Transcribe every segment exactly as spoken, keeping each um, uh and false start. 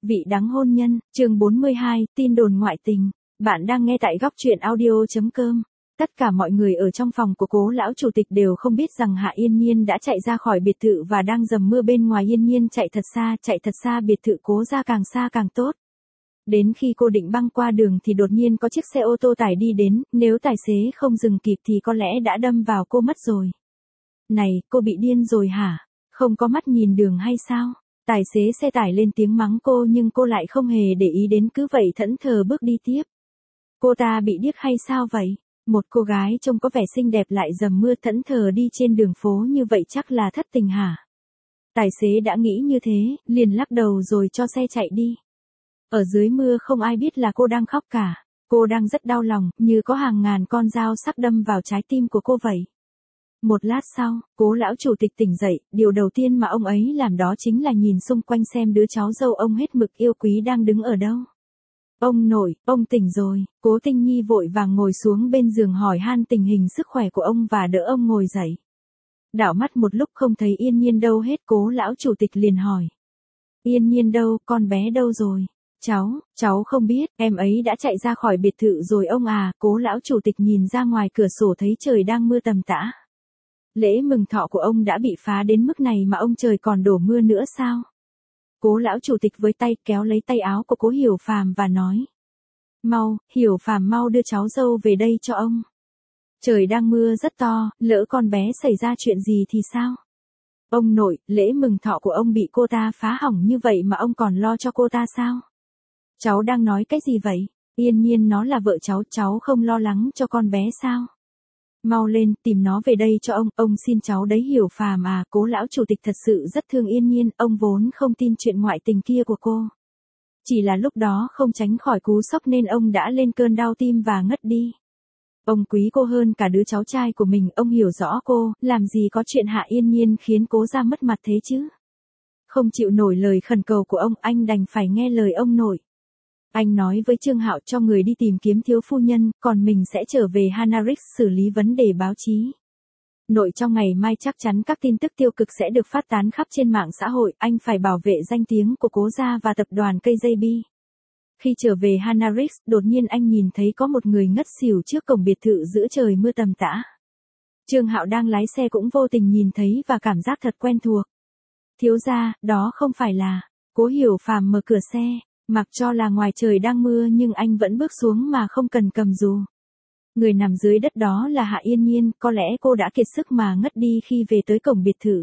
Vị đắng hôn nhân, chương bốn mươi hai, tin đồn ngoại tình. Bạn đang nghe tại góc truyện audio.com. Tất cả mọi người ở trong phòng của Cố lão chủ tịch đều không biết rằng Hạ Yên Nhiên đã chạy ra khỏi biệt thự và đang dầm mưa bên ngoài. Yên Nhiên chạy thật xa, chạy thật xa biệt thự Cố ra, càng xa càng tốt. Đến khi cô định băng qua đường thì đột nhiên có chiếc xe ô tô tải đi đến, nếu tài xế không dừng kịp thì có lẽ đã đâm vào cô mất rồi. Này, cô bị điên rồi hả? Không có mắt nhìn đường hay sao? Tài xế xe tải lên tiếng mắng cô nhưng cô lại không hề để ý đến, cứ vậy thẫn thờ bước đi tiếp. Cô ta bị điếc hay sao vậy? Một cô gái trông có vẻ xinh đẹp lại dầm mưa thẫn thờ đi trên đường phố như vậy chắc là thất tình hả? Tài xế đã nghĩ như thế, liền lắc đầu rồi cho xe chạy đi. Ở dưới mưa không ai biết là cô đang khóc cả. Cô đang rất đau lòng, như có hàng ngàn con dao sắc đâm vào trái tim của cô vậy. Một lát sau, Cố lão chủ tịch tỉnh dậy, điều đầu tiên mà ông ấy làm đó chính là nhìn xung quanh xem đứa cháu dâu ông hết mực yêu quý đang đứng ở đâu. Ông nội, ông tỉnh rồi. Cố Tinh Nhi vội vàng ngồi xuống bên giường hỏi han tình hình sức khỏe của ông và đỡ ông ngồi dậy. Đảo mắt một lúc không thấy Yên Nhiên đâu hết, Cố lão chủ tịch liền hỏi. Yên Nhiên đâu, con bé đâu rồi? Cháu, cháu không biết, em ấy đã chạy ra khỏi biệt thự rồi ông à. Cố lão chủ tịch nhìn ra ngoài cửa sổ thấy trời đang mưa tầm tã. Lễ mừng thọ của ông đã bị phá đến mức này mà ông trời còn đổ mưa nữa sao? Cố lão chủ tịch với tay kéo lấy tay áo của Cố Hiểu Phàm và nói. Mau, Hiểu Phàm mau đưa cháu dâu về đây cho ông. Trời đang mưa rất to, lỡ con bé xảy ra chuyện gì thì sao? Ông nội, lễ mừng thọ của ông bị cô ta phá hỏng như vậy mà ông còn lo cho cô ta sao? Cháu đang nói cái gì vậy? Yên Nhiên nó là vợ cháu, cháu không lo lắng cho con bé sao? Mau lên, tìm nó về đây cho ông, ông xin cháu đấy Hiểu Phàm à. Cố lão chủ tịch thật sự rất thương Yên Nhiên, ông vốn không tin chuyện ngoại tình kia của cô. Chỉ là lúc đó không tránh khỏi cú sốc nên ông đã lên cơn đau tim và ngất đi. Ông quý cô hơn cả đứa cháu trai của mình, ông hiểu rõ cô, làm gì có chuyện Hạ Yên Nhiên khiến Cố ra mất mặt thế chứ. Không chịu nổi lời khẩn cầu của ông, anh đành phải nghe lời ông nội. Anh nói với Trương Hạo cho người đi tìm kiếm thiếu phu nhân, còn mình sẽ trở về Hanarix xử lý vấn đề báo chí. Nội trong ngày mai chắc chắn các tin tức tiêu cực sẽ được phát tán khắp trên mạng xã hội, anh phải bảo vệ danh tiếng của Cố gia và tập đoàn ca giê bê. Khi trở về Hanarix, đột nhiên anh nhìn thấy có một người ngất xỉu trước cổng biệt thự giữa trời mưa tầm tã. Trương Hạo đang lái xe cũng vô tình nhìn thấy và cảm giác thật quen thuộc. Thiếu gia, đó không phải là... Cố Hiểu Phàm mở cửa xe. Mặc cho là ngoài trời đang mưa nhưng anh vẫn bước xuống mà không cần cầm dù. Người nằm dưới đất đó là Hạ Yên Nhiên, có lẽ cô đã kiệt sức mà ngất đi khi về tới cổng biệt thự.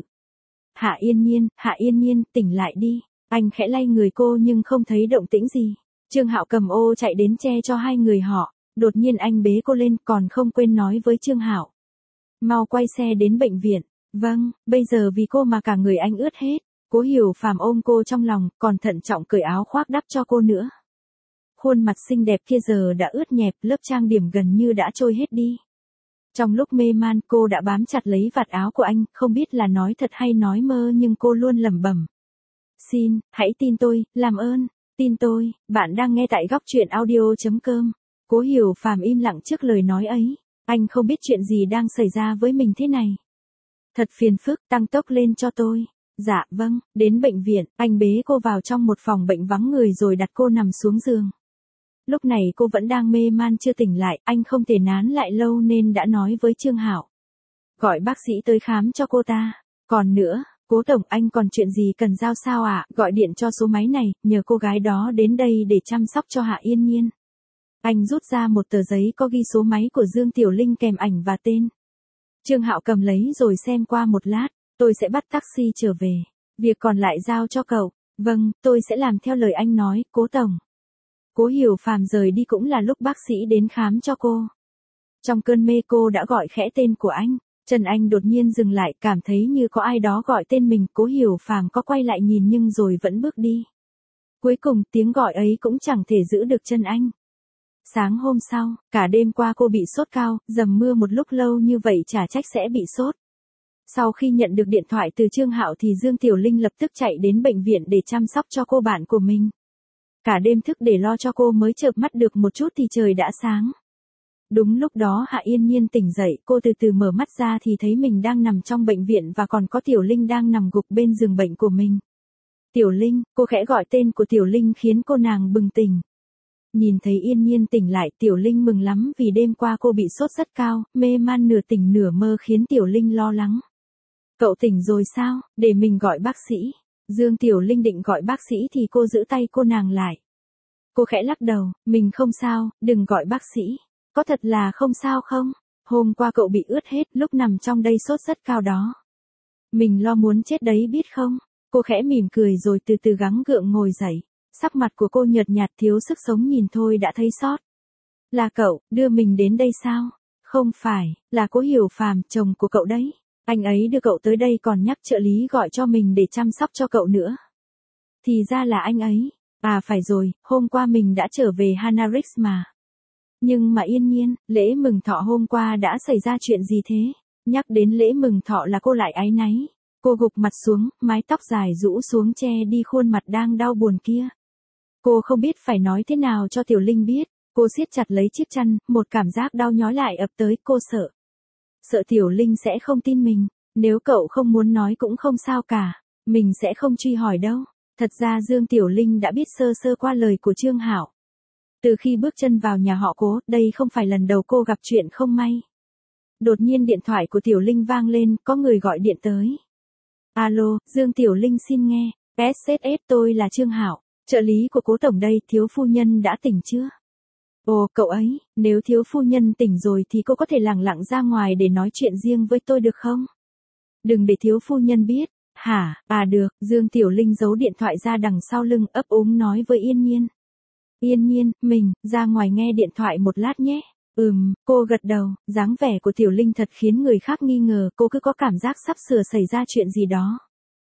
Hạ Yên Nhiên, Hạ Yên Nhiên, tỉnh lại đi. Anh khẽ lay người cô nhưng không thấy động tĩnh gì. Trương Hạo cầm ô chạy đến che cho hai người họ. Đột nhiên anh bế cô lên còn không quên nói với Trương Hạo. Mau quay xe đến bệnh viện. Vâng, bây giờ vì cô mà cả người anh ướt hết. Cố Hiểu Phàm ôm cô trong lòng, còn thận trọng cởi áo khoác đắp cho cô nữa. Khuôn mặt xinh đẹp kia giờ đã ướt nhẹp, lớp trang điểm gần như đã trôi hết đi. Trong lúc mê man cô đã bám chặt lấy vạt áo của anh, không biết là nói thật hay nói mơ nhưng cô luôn lẩm bẩm. Xin, hãy tin tôi, làm ơn, tin tôi. Bạn đang nghe tại góc truyện audio.com. Cố Hiểu Phàm im lặng trước lời nói ấy. Anh không biết chuyện gì đang xảy ra với mình thế này. Thật phiền phức, tăng tốc lên cho tôi. Dạ vâng, đến bệnh viện, anh bế cô vào trong một phòng bệnh vắng người rồi đặt cô nằm xuống giường. Lúc này cô vẫn đang mê man chưa tỉnh lại, anh không thể nán lại lâu nên đã nói với Trương Hạo. Gọi bác sĩ tới khám cho cô ta. Còn nữa, Cố tổng, anh còn chuyện gì cần giao sao ạ? À? Gọi điện cho số máy này, nhờ cô gái đó đến đây để chăm sóc cho Hạ Yên Nhiên. Anh rút ra một tờ giấy có ghi số máy của Dương Tiểu Linh kèm ảnh và tên. Trương Hạo cầm lấy rồi xem qua một lát. Tôi sẽ bắt taxi trở về. Việc còn lại giao cho cậu. Vâng, tôi sẽ làm theo lời anh nói, Cố tổng. Cố Hiểu Phàm rời đi cũng là lúc bác sĩ đến khám cho cô. Trong cơn mê cô đã gọi khẽ tên của anh. Chân anh đột nhiên dừng lại, cảm thấy như có ai đó gọi tên mình. Cố Hiểu Phàm có quay lại nhìn nhưng rồi vẫn bước đi. Cuối cùng tiếng gọi ấy cũng chẳng thể giữ được chân anh. Sáng hôm sau, cả đêm qua cô bị sốt cao, dầm mưa một lúc lâu như vậy chả trách sẽ bị sốt. Sau khi nhận được điện thoại từ Trương Hạo thì Dương Tiểu Linh lập tức chạy đến bệnh viện để chăm sóc cho cô bạn của mình. Cả đêm thức để lo cho cô mới chợp mắt được một chút thì trời đã sáng. Đúng lúc đó Hạ Yên Nhiên tỉnh dậy, cô từ từ mở mắt ra thì thấy mình đang nằm trong bệnh viện và còn có Tiểu Linh đang nằm gục bên giường bệnh của mình. Tiểu Linh, cô khẽ gọi tên của Tiểu Linh khiến cô nàng bừng tỉnh. Nhìn thấy Yên Nhiên tỉnh lại, Tiểu Linh mừng lắm vì đêm qua cô bị sốt rất cao, mê man nửa tỉnh nửa mơ khiến Tiểu Linh lo lắng. Cậu tỉnh rồi sao, để mình gọi bác sĩ. Dương Tiểu Linh định gọi bác sĩ thì cô giữ tay cô nàng lại. Cô khẽ lắc đầu, mình không sao, đừng gọi bác sĩ. Có thật là không sao không? Hôm qua cậu bị ướt hết lúc nằm trong đây sốt rất cao đó. Mình lo muốn chết đấy biết không? Cô khẽ mỉm cười rồi từ từ gắng gượng ngồi dậy. Sắc mặt của cô nhợt nhạt thiếu sức sống nhìn thôi đã thấy xót. Là cậu, đưa mình đến đây sao? Không phải, là Cố Hiểu Phàm, chồng của cậu đấy. Anh ấy đưa cậu tới đây còn nhắc trợ lý gọi cho mình để chăm sóc cho cậu nữa. Thì ra là anh ấy. À phải rồi, hôm qua mình đã trở về Hanarix mà. Nhưng mà Yên Nhiên, lễ mừng thọ hôm qua đã xảy ra chuyện gì thế? Nhắc đến lễ mừng thọ là cô lại áy náy. Cô gục mặt xuống, mái tóc dài rũ xuống che đi khuôn mặt đang đau buồn kia. Cô không biết phải nói thế nào cho Tiểu Linh biết. Cô siết chặt lấy chiếc chăn, một cảm giác đau nhói lại ập tới, cô sợ. Sợ Tiểu Linh sẽ không tin mình. Nếu cậu không muốn nói cũng không sao cả. Mình sẽ không truy hỏi đâu. Thật ra Dương Tiểu Linh đã biết sơ sơ qua lời của Trương Hạo. Từ khi bước chân vào nhà họ Cố, đây không phải lần đầu cô gặp chuyện không may. Đột nhiên điện thoại của Tiểu Linh vang lên, có người gọi điện tới. Alo, Dương Tiểu Linh xin nghe. ét ét ét tôi là Trương Hạo, trợ lý của Cố tổng đây, thiếu phu nhân đã tỉnh chưa? Ồ, cậu ấy, nếu thiếu phu nhân tỉnh rồi thì cô có thể lẳng lặng ra ngoài để nói chuyện riêng với tôi được không? Đừng để thiếu phu nhân biết. Hả, à được, Dương Tiểu Linh giấu điện thoại ra đằng sau lưng ấp úng nói với Yên Nhiên. Yên Nhiên, mình, ra ngoài nghe điện thoại một lát nhé. Ừm, cô gật đầu, dáng vẻ của Tiểu Linh thật khiến người khác nghi ngờ, cô cứ có cảm giác sắp sửa xảy ra chuyện gì đó.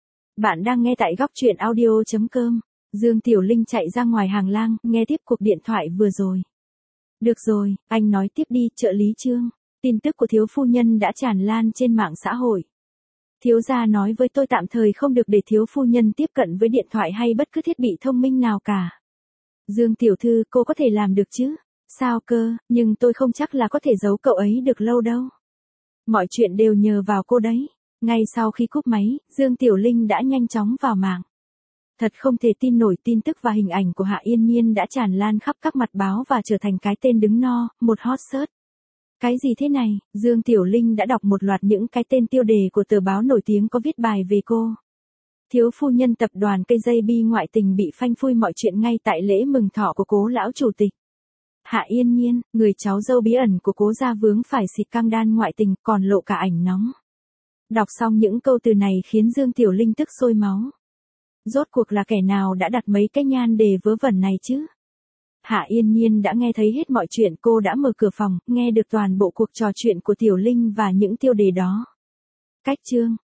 Bạn đang nghe tại góc truyện audio.com. Dương Tiểu Linh chạy ra ngoài hành lang, nghe tiếp cuộc điện thoại vừa rồi. Được rồi, anh nói tiếp đi, trợ lý Trương. Tin tức của thiếu phu nhân đã tràn lan trên mạng xã hội. Thiếu gia nói với tôi tạm thời không được để thiếu phu nhân tiếp cận với điện thoại hay bất cứ thiết bị thông minh nào cả. Dương tiểu thư, cô có thể làm được chứ? Sao cơ, nhưng tôi không chắc là có thể giấu cậu ấy được lâu đâu. Mọi chuyện đều nhờ vào cô đấy. Ngay sau khi cúp máy, Dương Tiểu Linh đã nhanh chóng vào mạng. Thật không thể tin nổi, tin tức và hình ảnh của Hạ Yên Nhiên đã tràn lan khắp các mặt báo và trở thành cái tên đứng no, một hot search. Cái gì thế này? Dương Tiểu Linh đã đọc một loạt những cái tên tiêu đề của tờ báo nổi tiếng có viết bài về cô. Thiếu phu nhân tập đoàn cây dây bi ngoại tình bị phanh phui mọi chuyện ngay tại lễ mừng thọ của Cố lão chủ tịch. Hạ Yên Nhiên, người cháu dâu bí ẩn của Cố gia vướng phải xịt căng đan ngoại tình, còn lộ cả ảnh nóng. Đọc xong những câu từ này khiến Dương Tiểu Linh tức sôi máu. Rốt cuộc là kẻ nào đã đặt mấy cái nhan đề vớ vẩn này chứ? Hạ Yên Nhiên đã nghe thấy hết mọi chuyện, cô đã mở cửa phòng, nghe được toàn bộ cuộc trò chuyện của Tiểu Linh và những tiêu đề đó. Cách chương